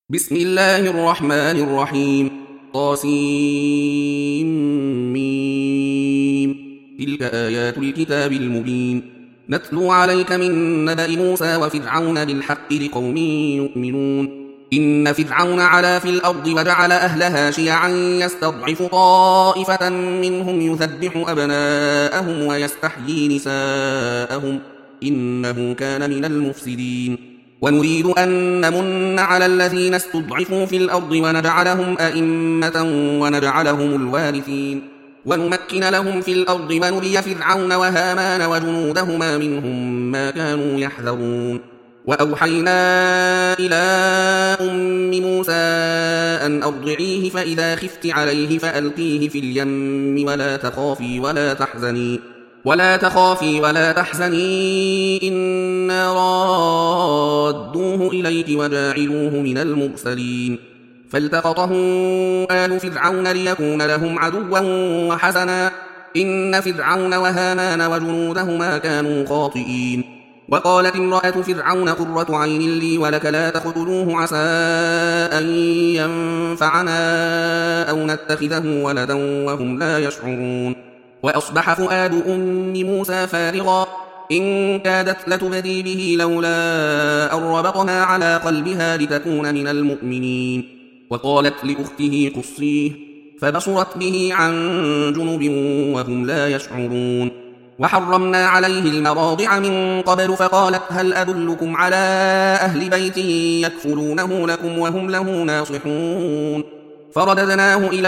بسم الله الرحمن الرحيم طاسيم. تلك آيات الكتاب المبين نتلو عليك من نبأ موسى وفرعون بالحق لقوم يؤمنون. إن فرعون علا في الأرض وجعل أهلها شيعا يستضعف طائفة منهم يذبح أبناءهم ويستحيي نساءهم إنه كان من المفسدين. ونريد أن نمن على الذين استضعفوا في الأرض ونجعلهم أئمة ونجعلهم الوارثين ونمكن لهم في الأرض ونري فرعون وهامان وجنودهما منهم ما كانوا يحذرون. وأوحينا إلى أم موسى أن أرضعيه فإذا خفت عليه فألقيه في اليم ولا تخافي ولا تحزني إنا رادوه إليك وجاعلوه من المرسلين. فالتقطه آل فرعون ليكون لهم عدوا وحزنا إن فرعون وهامان وجنودهما كانوا خاطئين. وقالت امرأة فرعون قرة عين لي ولك لا تقتلوه عسى أن ينفعنا أو نتخذه ولدا وهم لا يشعرون. وأصبح فؤاد أم موسى فارغا إن كادت لتبدي به لولا أن ربطنا على قلبها لتكون من المؤمنين. وقالت لأخته قصيه فبصرت به عن جنب وهم لا يشعرون. وحرمنا عليه المراضع من قبل فقالت هل أدلكم على أهل بيت يكفلونه لكم وهم له ناصحون. فرددناه إلى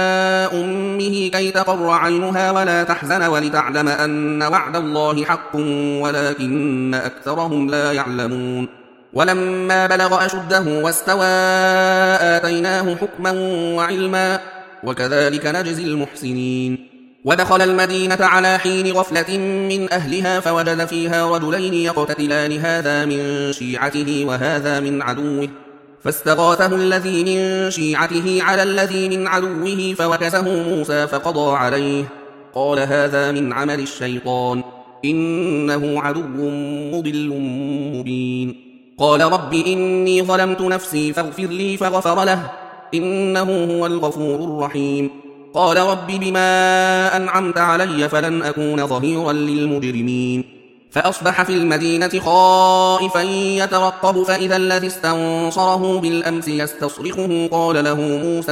أمه كي تقر عينها ولا تحزن ولتعلم أن وعد الله حق ولكن أكثرهم لا يعلمون. ولما بلغ أشده واستوى آتيناه حكما وعلما وكذلك نجزي المحسنين. ودخل المدينة على حين غفلة من أهلها فوجد فيها رجلين يقتتلان هذا من شيعته وهذا من عدوه فاستغاثه الذي من شيعته على الذي من عدوه فوكزه موسى فقضى عليه قال هذا من عمل الشيطان إنه عدو مضل مبين. قال رب إني ظلمت نفسي فاغفر لي فغفر له إنه هو الغفور الرحيم. قال رب بما أنعمت علي فلن أكون ظهيرا للمجرمين. فأصبح في المدينة خائفا يترقب فإذا الذي استنصره بالأمس يستصرخه قال له موسى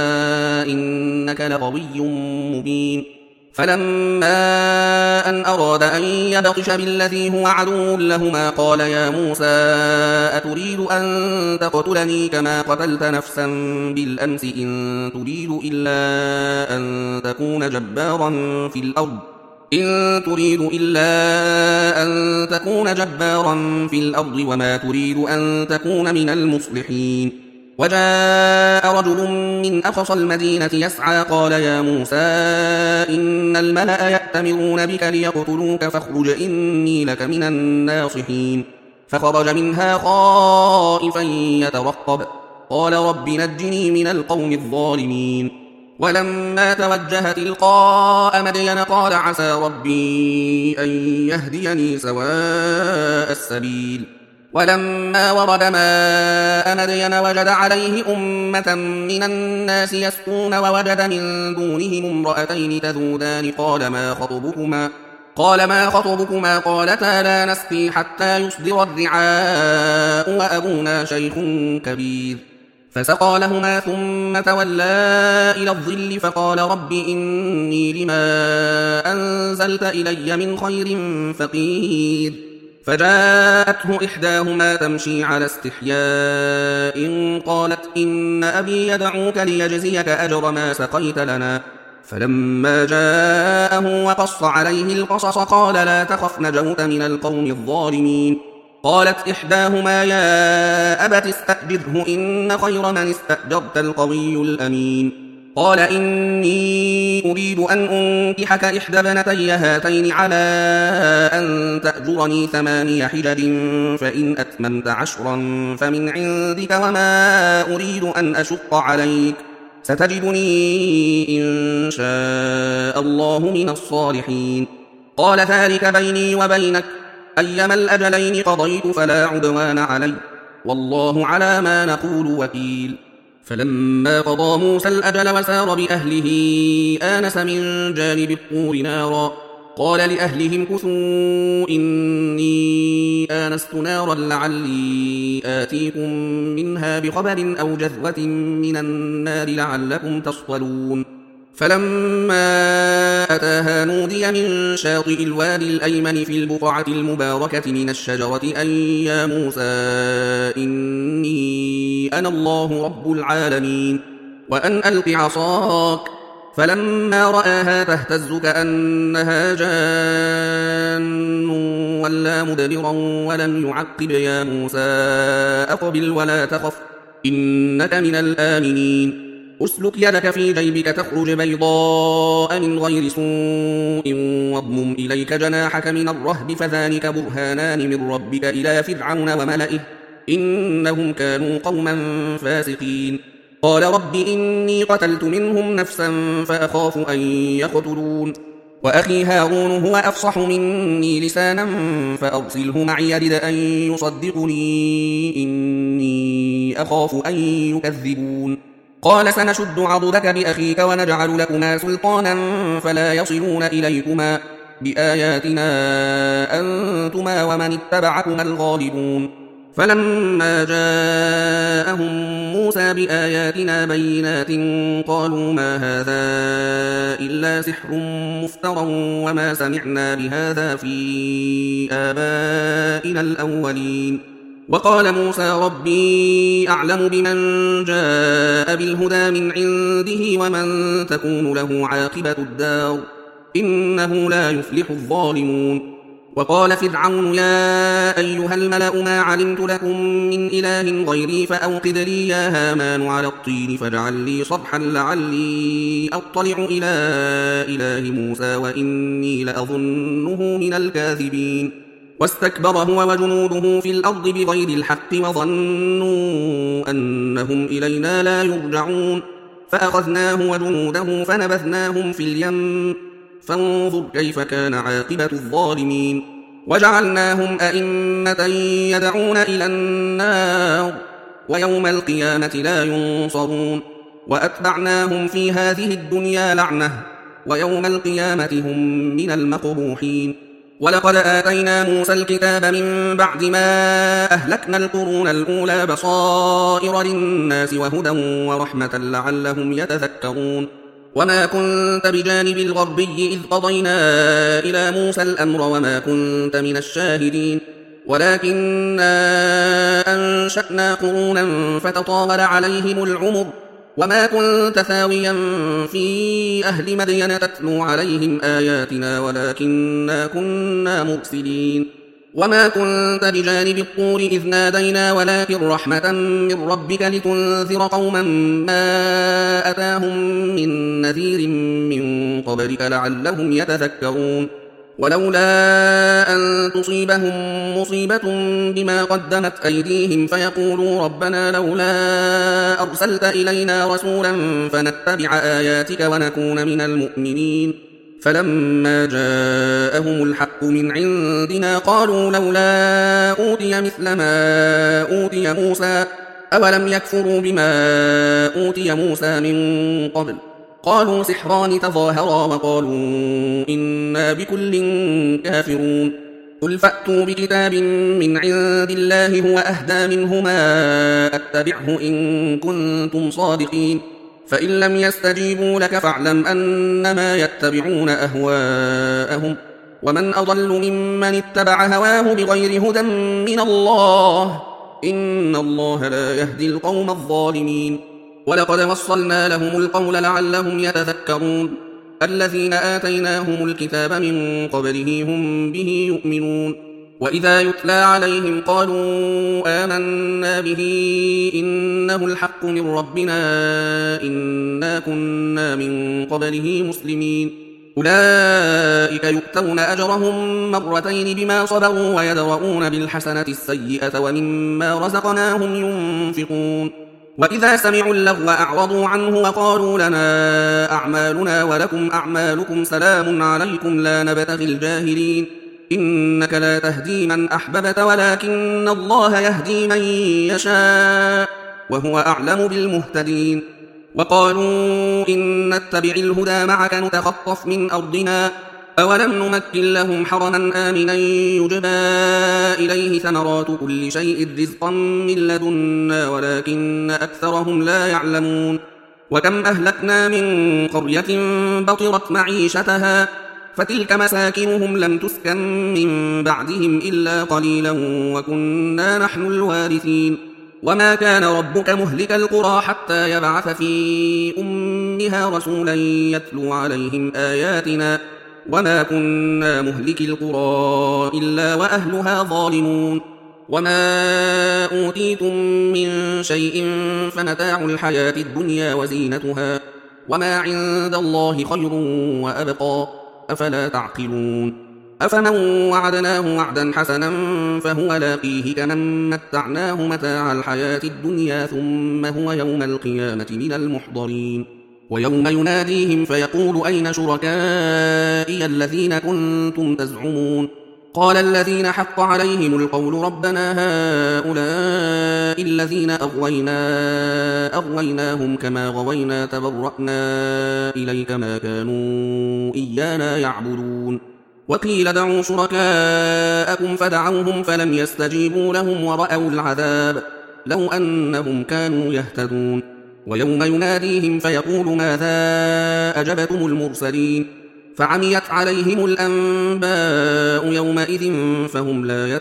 إنك لغوي مبين. فلما أن أراد أن يبطش بالذي هو عدو لهما قال يا موسى أتريد أن تقتلني كما قتلت نفسا بالأمس إن تريد إلا أن تكون جبارا في الأرض وما تريد أن تكون من المصلحين. وجاء رجل من أقصى المدينة يسعى قال يا موسى إن الملأ يأتمرون بك ليقتلوك فاخرج إني لك من الناصحين. فخرج منها خائفا يترقب قال رب نجني من القوم الظالمين. ولما توجه تلقاء مدين قال عسى ربي أن يهديني سواء السبيل. ولما ورد ماء مدين وجد عليه أمة من الناس يسقون ووجد من دونهم امرأتين تذودان قال ما خطبكما قالتا لا نسقي حتى يصدر الرعاء وأبونا شيخ كبير. فسقى لهما ثم تولى إلى الظل فقال رب إني لما أنزلت إلي من خير فقير. فجاءته إحداهما تمشي على استحياء قالت إن أبي يدعوك ليجزيك أجر ما سقيت لنا. فلما جاءه وقص عليه القصص قال لا تخف نجوت من القوم الظالمين. قالت إحداهما يا أبت استأجره إن خير من استأجرت القوي الأمين. قال إني أريد أن أنكحك إحدى ابنتي هاتين على أن تأجرني 8 حجج فإن أتممت 10 فمن عندك وما أريد أن أشق عليك ستجدني إن شاء الله من الصالحين. قال ذلك بيني وبينك أيما الأجلين قضيت فلا عدوان علي والله على ما نقول وكيل. فلما قضى موسى الأجل وسار بأهله آنس من جانب الطور نارا قال لأهلهم كثوا إني آنست نارا لعلي آتيكم منها بخبر أو جذوة من النار لعلكم تصطلون. فلما أتاها نودي من شاطئ الوادي الأيمن في البقعة المباركة من الشجرة أن يا موسى إني أنا الله رب العالمين وأن ألق عصاك. فلما رآها تهتز كأنها جان ولا مدبرا ولم يعقب يا موسى أقبل ولا تخف إنك من الآمنين. أسلك يدك في جيبك تخرج بيضاء من غير سوء واضمم إليك جناحك من الرهب فذلك برهانان من ربك إلى فرعون وملئه إنهم كانوا قوما فاسقين. قال رب إني قتلت منهم نفسا فأخاف أن يقتلون وأخي هارون هو أفصح مني لسانا فأرسله معي يرد أن يصدقني إني أخاف أن يكذبون. قال سنشد عضدك بأخيك ونجعل لكما سلطانا فلا يصلون إليكما بآياتنا أنتما ومن اتبعكما الغالبون. فلما جاءهم موسى بآياتنا بينات قالوا ما هذا إلا سحر مفترى وما سمعنا بهذا في آبائنا الأولين. وقال موسى ربي أعلم بمن جاء بالهدى من عنده ومن تكون له عاقبة الدار إنه لا يفلح الظالمون. وقال فرعون يا أيها الملأ ما علمت لكم من إله غيري فأوقد لي يا هامان على الطين فاجعل لي صرحا لعلي أطلع إلى إله موسى وإني لأظنه من الكاذبين. واستكبر هو وجنوده في الأرض بغير الحق وظنوا أنهم إلينا لا يرجعون فأخذناه وجنوده فنبذناهم في اليم فانظر كيف كان عاقبة الظالمين. وجعلناهم أئمة يدعون إلى النار ويوم القيامة لا ينصرون وأتبعناهم في هذه الدنيا لعنة ويوم القيامة هم من المقبوحين. ولقد آتينا موسى الكتاب من بعد ما أهلكنا القرون الأولى بصائر للناس وهدى ورحمة لعلهم يتذكرون. وما كنت بجانب الغربي إذ قضينا إلى موسى الأمر وما كنت من الشاهدين ولكننا أنشأنا قرونا فتطاول عليهم العمر وما كنت ثاويا في أهل مدين تتلو عليهم آياتنا ولكننا كنا مرسلين. وما كنت بجانب الطور إذ نادينا ولكن رحمة من ربك لتنذر قوما ما أتاهم من نذير من قبلك لعلهم يتذكرون. ولولا أن تصيبهم مصيبة بما قدمت أيديهم فيقولوا ربنا لولا أرسلت إلينا رسولا فنتبع آياتك ونكون من المؤمنين. فلما جاءهم الحق من عندنا قالوا لولا أوتي مثل ما أوتي موسى أولم يكفروا بما أوتي موسى من قبل قالوا سحران تظاهرا وقالوا إنا بكل كافرون. قل فأتوا بكتاب من عند الله هو أهدى منهما أتبعه إن كنتم صادقين فإن لم يستجيبوا لك فاعلم أنما يتبعون أهواءهم ومن أضل ممن اتبع هواه بغير هدى من الله إن الله لا يهدي القوم الظالمين. ولقد وصلنا لهم القول لعلهم يتذكرون. الذين آتيناهم الكتاب من قبله هم به يؤمنون. وإذا يتلى عليهم قالوا آمنا به إنه الحق من ربنا إنا كنا من قبله مسلمين. أولئك يؤتون أجرهم مرتين بما صبروا ويدرؤون بالحسنة السيئة ومما رزقناهم ينفقون. وإذا سمعوا اللغو أعرضوا عنه وقالوا لنا أعمالنا ولكم أعمالكم سلام عليكم لا نبتغي الجاهلين إنك لا تهدي من أحببت ولكن الله يهدي من يشاء وهو أعلم بالمهتدين. وقالوا إن نتبع الهدى معك نتخطف من أرضنا أولم نمكن لهم حرما آمنا يجبى إليه ثمرات كل شيء رزقا من لدنا ولكن أكثرهم لا يعلمون. وكم أهلكنا من قرية بطرت معيشتها فتلك مساكنهم لم تسكن من بعدهم إلا قليلا وكنا نحن الوارثين. وما كان ربك مهلك القرى حتى يبعث في أمها رسولا يتلو عليهم آياتنا وما كنا مهلك القرى إلا وأهلها ظالمون. وما أوتيتم من شيء فمتاع الحياة الدنيا وزينتها وما عند الله خير وأبقى أفلا تعقلون. أفمن وعدناه وعدا حسنا فهو لاقيه كمن متعناه متاع الحياة الدنيا ثم هو يوم القيامة من المحضرين. ويوم يناديهم فيقول أين شركائي الذين كنتم تزعمون قال الذين حق عليهم القول ربنا هؤلاء الذين أغويناهم كما غوينا تبرأنا إليك ما كانوا إيانا يعبدون. وقيل ادعوا شركاءكم فدعوهم فلم يستجيبوا لهم ورأوا العذاب لو أنهم كانوا يهتدون. ويوم يناديهم فيقول ماذا أجبتم المرسلين فعميت عليهم الأنباء يومئذ فهم لا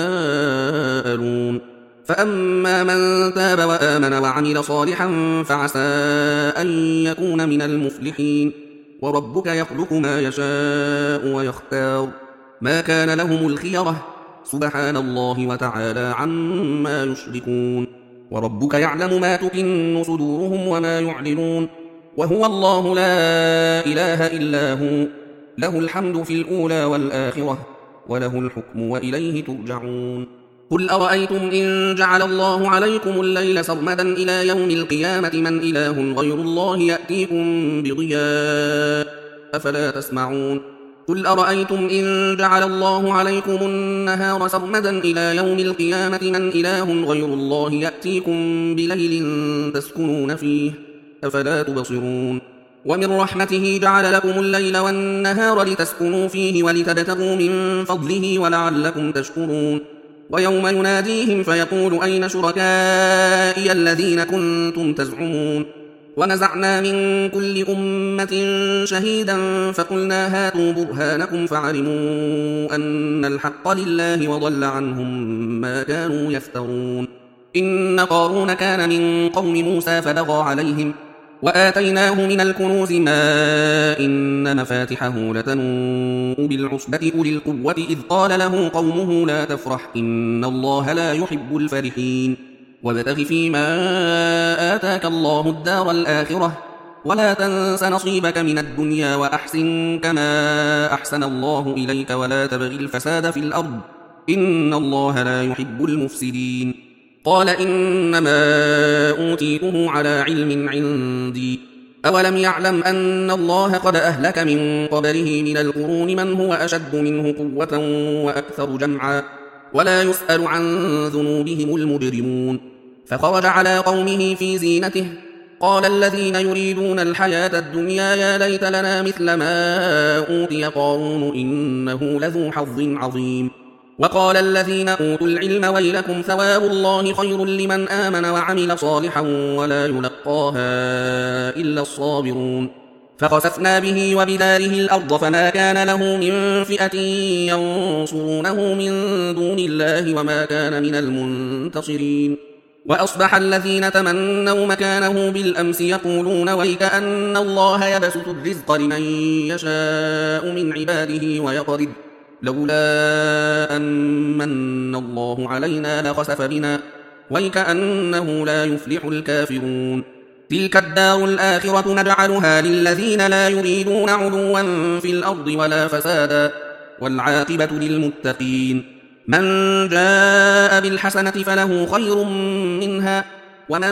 يتساءلون. فأما من تاب وآمن وعمل صالحا فعسى أن يكون من المفلحين. وربك يخلق ما يشاء ويختار ما كان لهم الخيرة سبحان الله وتعالى عما يشركون. وربك يعلم ما تكن صدورهم وما يعلنون وهو الله لا إله إلا هو له الحمد في الأولى والآخرة وله الحكم وإليه ترجعون. قل أرأيتم إن جعل الله عليكم الليل سرمدا إلى يوم القيامة من إله غير الله يأتيكم بضياء أفلا تسمعون. قل أرأيتم إن جعل الله عليكم النهار سرمدا إلى يوم القيامة من إله غير الله يأتيكم بليل تسكنون فيه أفلا تبصرون. ومن رحمته جعل لكم الليل والنهار لتسكنوا فيه ولتبتغوا من فضله ولعلكم تشكرون. ويوم يناديهم فيقول أين شركائي الذين كنتم تزعمون ونزعنا من كل أمة شهيدا فقلنا هاتوا برهانكم فعلموا أن الحق لله وضل عنهم ما كانوا يفترون. إن قارون كان من قوم موسى فبغى عليهم وآتيناه من الكنوز ما إن مفاتحه لتنوء بالعصبة أولي القوة إذ قال له قومه لا تفرح إن الله لا يحب الفرحين. وابتغ فيما آتاك الله الدار الآخرة ولا تنس نصيبك من الدنيا وأحسن كما أحسن الله إليك ولا تبغ الفساد في الأرض إن الله لا يحب المفسدين. قال إنما أوتيته على علم عندي أولم يعلم أن الله قد أهلك من قبله من القرون من هو أشد منه قوة وأكثر جمعا ولا يسأل عن ذنوبهم المجرمون. فخرج على قومه في زينته قال الذين يريدون الحياة الدنيا يا ليت لنا مثل ما أوتي قارون إنه لذو حظ عظيم. وقال الذين أوتوا العلم ويلكم ثواب الله خير لمن آمن وعمل صالحا ولا يلقاها إلا الصابرون. فخسفنا به وبداره الأرض فما كان له من فئة ينصرونه من دون الله وما كان من المنتصرين. وأصبح الذين تمنوا مكانه بالأمس يقولون ويكأن الله يبسط الرزق لمن يشاء من عباده ويقدر لولا أن من الله علينا لخسف بنا ويكأنه لا يفلح الكافرون. تلك الدار الآخرة نجعلها للذين لا يريدون علوا في الأرض ولا فسادا والعاقبة للمتقين. من جاء بالحسنة فله خير منها ومن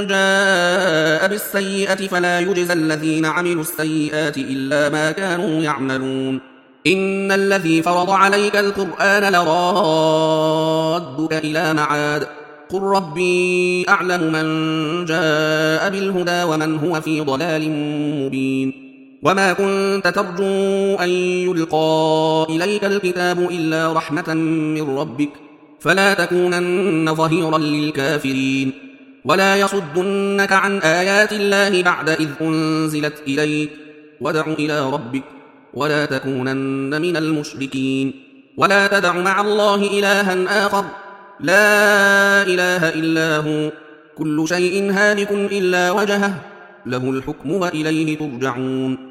جاء بالسيئة فلا يجزى الذين عملوا السيئات إلا ما كانوا يعملون. إن الذي فرض عليك القرآن لرادك إلى معاد قل ربي أعلم من جاء بالهدى ومن هو في ضلال مبين وما كنت ترجو أن يلقى إليك الكتاب إلا رحمة من ربك فلا تكونن ظهيرا للكافرين ولا يصدنك عن آيات الله بعد إذ أنزلت إليك وادع إلى ربك ولا تكونن من المشركين ولا تدع مع الله إلها آخر لا إله إلا هو كل شيء هالك إلا وجهه له الحكم وإليه ترجعون